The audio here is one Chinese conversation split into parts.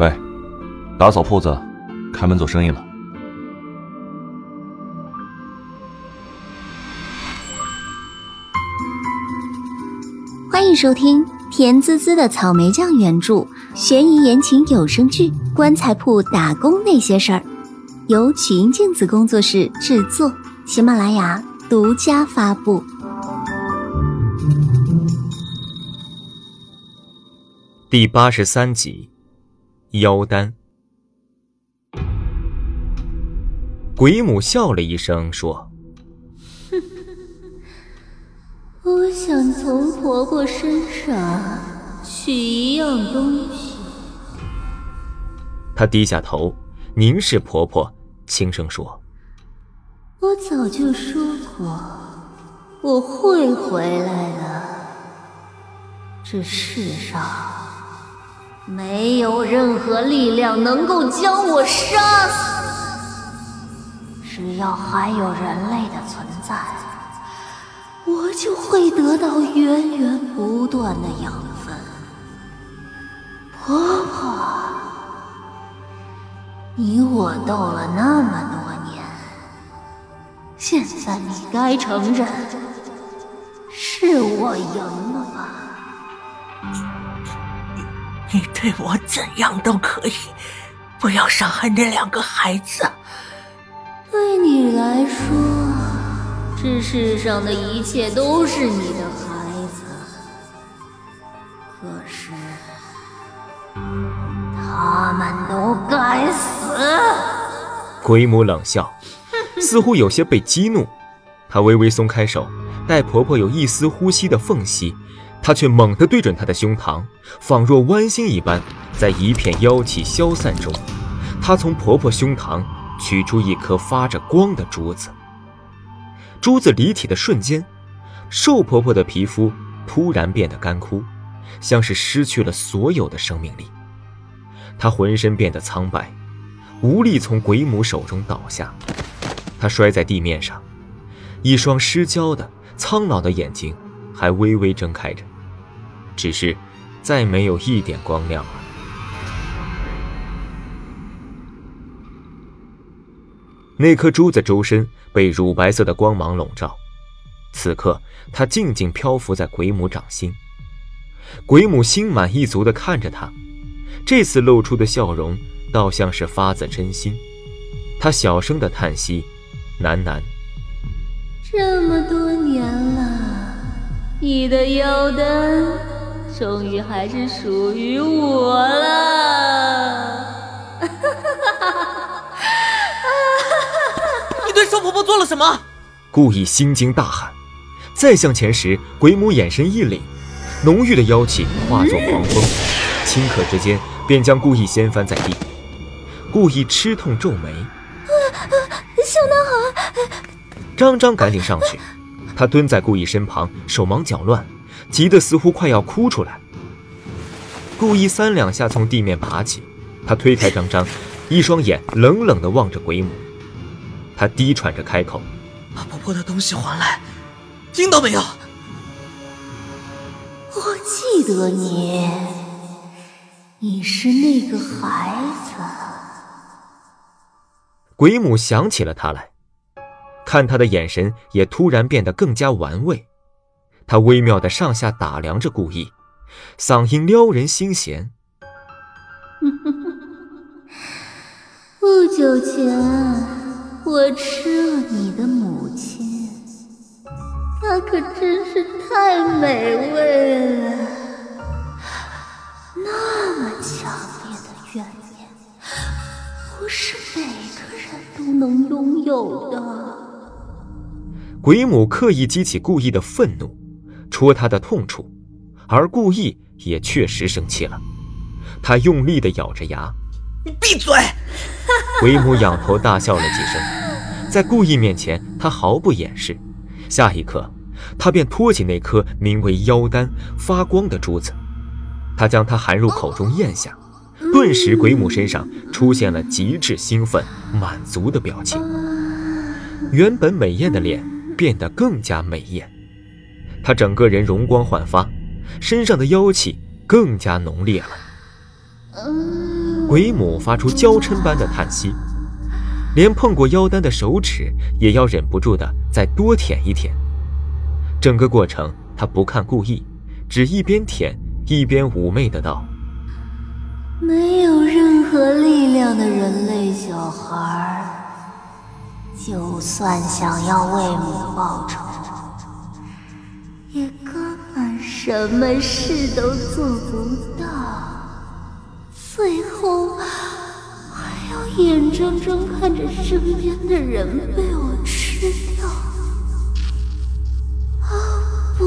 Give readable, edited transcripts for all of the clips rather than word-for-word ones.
喂，打扫铺子，开门做生意了。 欢迎收听甜滋滋的草莓酱原著悬疑言情有声剧《棺材铺打工那些事儿》，由曲音镜子工作室制作，喜马拉雅独家发布。 第83集，妖丹。鬼母笑了一声说： 我想从婆婆身上取一样东西。 她低下头凝视婆婆，轻声说： 我早就说过我会回来的，这世上没有任何力量能够将我杀死，只要还有人类的存在，我就会得到源源不断的养分。婆婆，你我斗了那么多年，现在你该承认是我赢了吧？ 你对我怎样都可以，不要伤害那两个孩子。 对你来说，这世上的一切都是你的孩子，可是他们都该死。 鬼母冷笑，似乎有些被激怒。她微微松开手，待婆婆有一丝呼吸的缝隙，她却猛地对准她的胸膛，仿若剜心一般，在一片妖气消散中，她从婆婆胸膛取出一颗发着光的珠子。珠子离体的瞬间，瘦婆婆的皮肤突然变得干枯，像是失去了所有的生命力。她浑身变得苍白，无力从鬼母手中倒下。她摔在地面上，一双失焦的苍老的眼睛还微微睁开着，只是再没有一点光亮了。那颗珠子周身被乳白色的光芒笼罩，此刻它静静漂浮在鬼母掌心。鬼母心满意足地看着她，这次露出的笑容倒像是发自真心。她小声地叹息，喃喃： 这么多年了，你的妖丹终于还是属于我了。 你对瘦婆婆做了什么？ 故意心惊大喊，再向前时，鬼母眼神一凛，浓郁的妖气化作狂风，顷刻之间便将故意掀翻在地。故意吃痛皱眉： 小男孩！ 张张赶紧上去，他蹲在故意身旁，手忙脚乱，急得似乎快要哭出来。故意3两下从地面爬起，他推开张张，一双眼冷冷地望着鬼母。他低喘着开口： 把婆婆的东西还来，听到没有？ 我记得你，你是那个孩子。 鬼母想起了他来，看他的眼神也突然变得更加玩味。他微妙地上下打量着故意，嗓音撩人心弦： 不久前我吃了你的母亲，她可真是太美味了。那么强烈的怨念，不是每个人都能拥有的。 鬼母刻意激起故意的愤怒，戳他的痛处，而故意也确实生气了。他用力地咬着牙： 你闭嘴！ 鬼母仰头大笑了几声，在故意面前他毫不掩饰。下一刻，他便托起那颗名为妖丹发光的珠子，他将它含入口中咽下，顿时鬼母身上出现了极致兴奋满足的表情，原本美艳的脸变得更加美艳，她整个人容光焕发，身上的妖气更加浓烈了。 鬼母发出娇嗔般的叹息，连碰过妖丹的手指也要忍不住的再多舔一舔。整个过程他不看故意，只一边舔一边妩媚的道： 没有任何力量的人类小孩，就算想要为母报仇，也根本什么事都做不到，最后还要眼睁睁看着身边的人被我吃掉。啊不，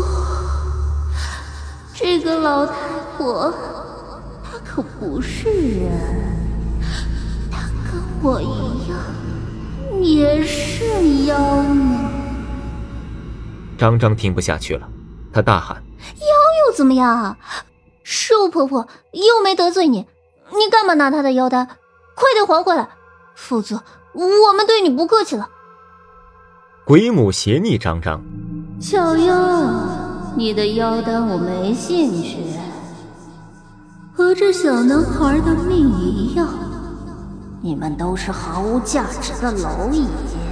这个老太婆她可不是人，她跟我一样也是妖呢。 张张听不下去了，他大喊： 妖又怎么样啊？寿婆婆又没得罪你，你干嘛拿她的妖丹？快点还回来，否则我们对你不客气了。 鬼母斜睨张张： 小妖，你的妖丹我没兴趣，和这小男孩的命一样，你们都是毫无价值的蝼蚁，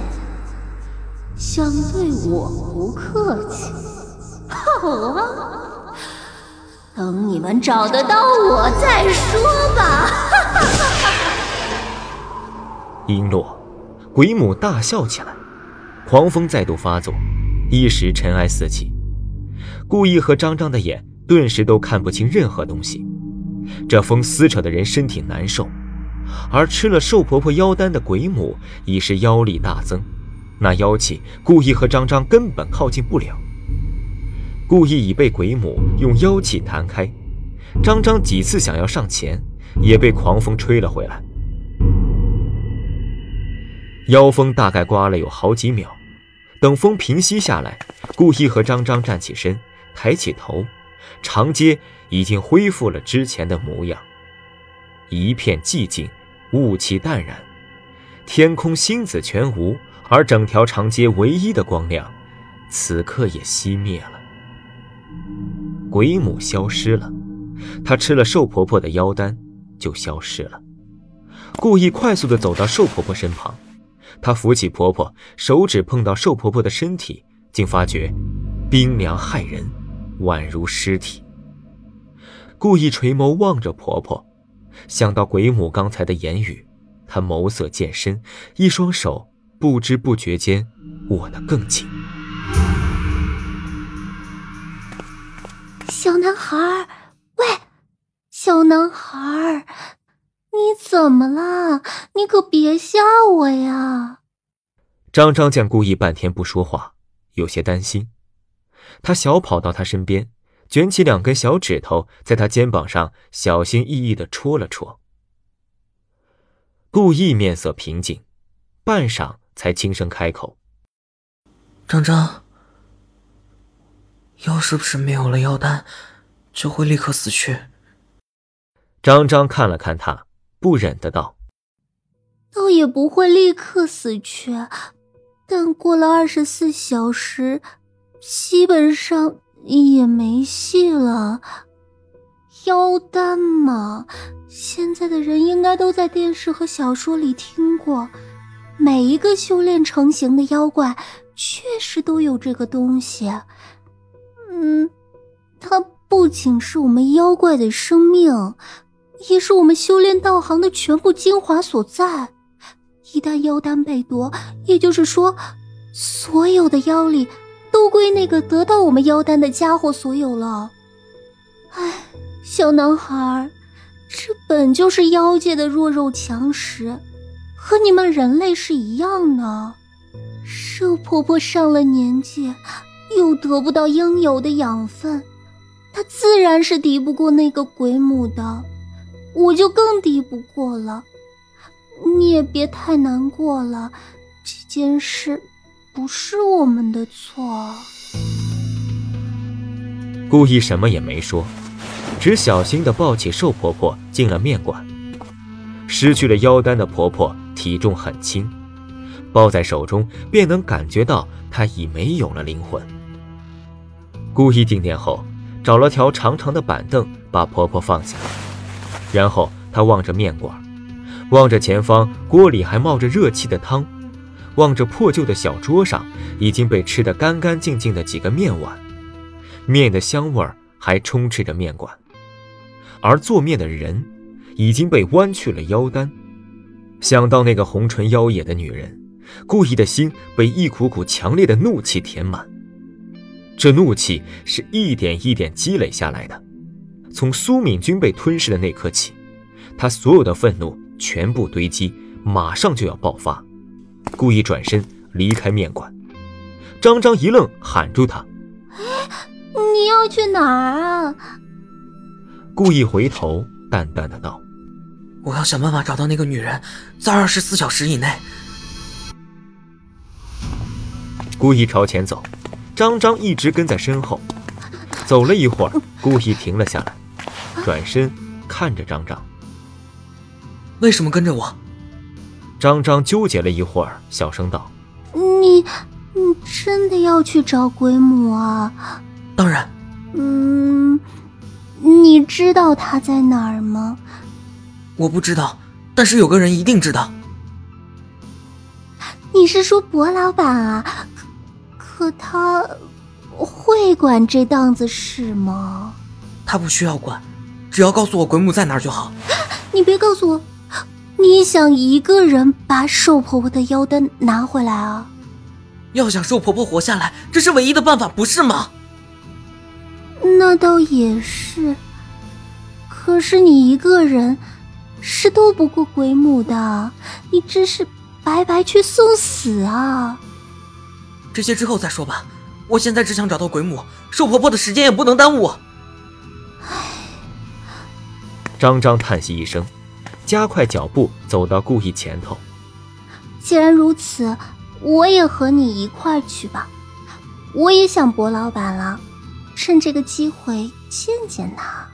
想对我不客气，好啊，等你们找得到我再说吧。 音落，鬼母大笑起来，狂风再度发作，一时尘埃四起，故意和张张的眼顿时都看不清任何东西。这风撕扯的人身体难受，而吃了寿婆婆妖丹的鬼母已是妖力大增，那妖气故意和张张根本靠近不了。故意已被鬼母用妖气弹开，张张几次想要上前，也被狂风吹了回来。妖风大概刮了有好几秒，等风平息下来，故意和张张站起身，抬起头，长街已经恢复了之前的模样，一片寂静，雾气淡然，天空星子全无，而整条长街唯一的光亮此刻也熄灭了。鬼母消失了，她吃了寿婆婆的妖丹就消失了。故意快速地走到寿婆婆身旁，她扶起婆婆，手指碰到寿婆婆的身体，竟发觉冰凉骇人，宛如尸体。故意垂眸望着婆婆，想到鬼母刚才的言语，她眸色渐深，一双手不知不觉间握得更紧。 小男孩，喂，小男孩，你怎么了？你可别吓我呀！ 张张见故意半天不说话，有些担心，他小跑到他身边，卷起2根小指头，在他肩膀上小心翼翼地戳了戳。故意面色平静，半晌才轻声开口： 张张，妖是不是没有了妖丹就会立刻死去？ 张张看了看他，不忍的道： 倒也不会立刻死去，但过了24小时，基本上也没戏了。妖丹嘛，现在的人应该都在电视和小说里听过，每一个修炼成型的妖怪确实都有这个东西。它不仅是我们妖怪的生命，也是我们修炼道行的全部精华所在。一旦妖丹被夺，也就是说，所有的妖力都归那个得到我们妖丹的家伙所有了。唉，小男孩，这本就是妖界的弱肉强食，和你们人类是一样的。寿婆婆上了年纪，又得不到应有的养分，她自然是敌不过那个鬼母的，我就更敌不过了。你也别太难过了，这件事不是我们的错。 故意什么也没说，只小心地抱起寿婆婆进了面馆。失去了妖丹的婆婆体重很轻，抱在手中便能感觉到她已没有了灵魂。故意定殿后，找了条长长的板凳把婆婆放下，然后她望着面馆， 望着前方锅里还冒着热气的汤，望着破旧的小桌上已经被吃得干干净净的几个面碗，面的香味还充斥着面馆，而做面的人已经被弯去了腰单。想到那个红唇妖冶的女人，顾意的心被一股股强烈的怒气填满。这怒气是一点一点积累下来的，从苏敏君被吞噬的那刻起，他所有的愤怒全部堆积，马上就要爆发。顾意转身离开面馆，张张一愣，喊住他： 你要去哪儿啊？ 顾意回头淡淡的道： 我要想办法找到那个女人，在24小时以内。 顾意朝前走，张张一直跟在身后。走了一会儿，顾意停了下来，转身看着张张： 为什么跟着我？ 张张纠结了一会儿，小声道： 你真的要去找鬼母啊？ 当然。 你知道她在哪儿吗？ 我不知道，但是有个人一定知道。 你是说薄老板啊？可他会管这档子事吗？ 他不需要管，只要告诉我鬼母在哪儿就好。 你别告诉我，你想一个人把瘦婆婆的腰单拿回来啊？ 要想瘦婆婆活下来，这是唯一的办法，不是吗？ 那倒也是，可是你一个人是斗不过鬼母的，你这是白白去送死啊！ 这些之后再说吧，我现在只想找到鬼母，瘦婆婆的时间也不能耽误我。 张张叹息一声，加快脚步走到顾意前头。 既然如此，我也和你一块去吧，我也想薄老板了，趁这个机会见见他。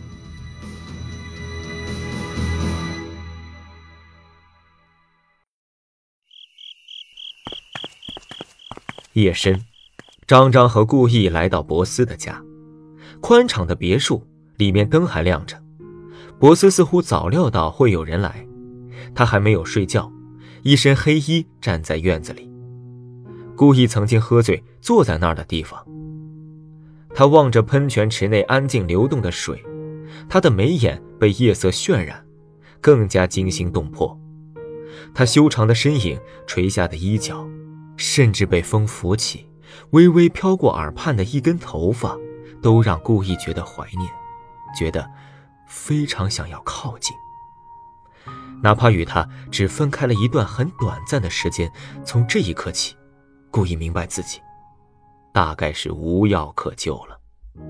夜深，张张和顾意来到博斯的家，宽敞的别墅里面灯还亮着。博斯似乎早料到会有人来，他还没有睡觉，一身黑衣站在院子里。顾意曾经喝醉坐在那儿的地方，他望着喷泉池内安静流动的水，他的眉眼被夜色渲染，更加惊心动魄。他修长的身影，垂下的衣角，甚至被风拂起，微微飘过耳畔的一根头发，都让顾意觉得怀念，觉得非常想要靠近。哪怕与他只分开了一段很短暂的时间，从这一刻起，顾意明白自己大概是无药可救了。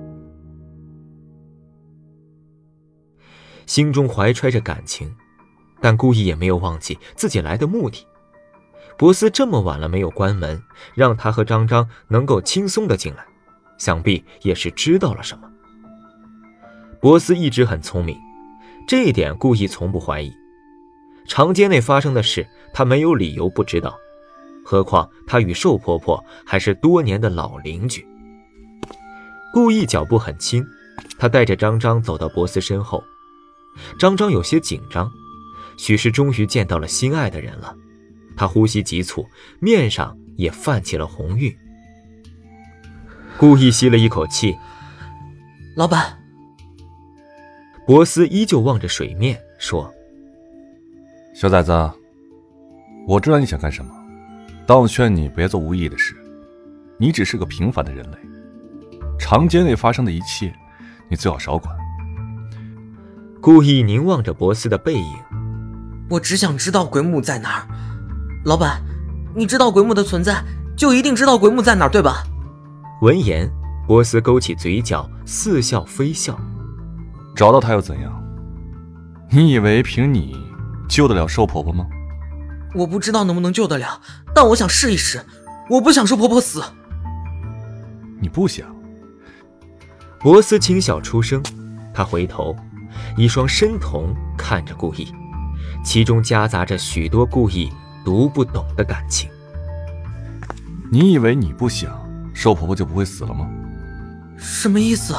心中怀揣着感情，但顾意也没有忘记自己来的目的。博斯这么晚了没有关门，让他和张张能够轻松地进来，想必也是知道了什么。博斯一直很聪明，这一点顾意从不怀疑。长街内发生的事，他没有理由不知道，何况他与瘦婆婆还是多年的老邻居。顾意脚步很轻，他带着张张走到博斯身后。张张有些紧张，许是终于见到了心爱的人了。他呼吸急促，面上也泛起了红晕。顾意吸了一口气： 老板。 博斯依旧望着水面说： 小崽子，我知道你想干什么，但我劝你别做无意义的事。你只是个平凡的人类，长街内发生的一切你最好少管。 顾意凝望着博斯的背影： 我只想知道鬼母在哪儿。老板，你知道鬼母的存在，就一定知道鬼母在哪儿，对吧？ 闻言，博斯勾起嘴角，似笑非笑。 找到她又怎样？你以为凭你救得了瘦婆婆吗？ 我不知道能不能救得了，但我想试一试。我不想瘦婆婆死。 你不想？ 博斯轻笑出声，他回头，一双深瞳看着顾意，其中夹杂着许多顾意读不懂的感情。 你以为你不想，瘦婆婆就不会死了吗？ 什么意思？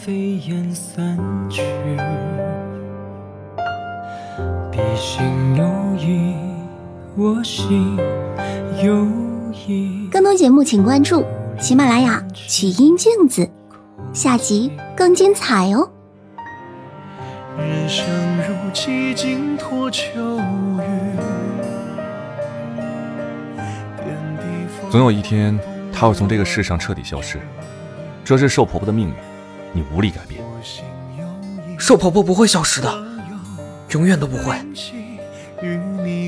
飞烟散去，笔心有意，我心有意。 更多节目请关注喜马拉雅曲音镜子，下集更精彩哦。 人生如几经脱秋雨， 总有一天她会从这个世上彻底消失，这是瘦婆婆的命运，你无力改变。 瘦婆婆不会消失的，永远都不会。 与你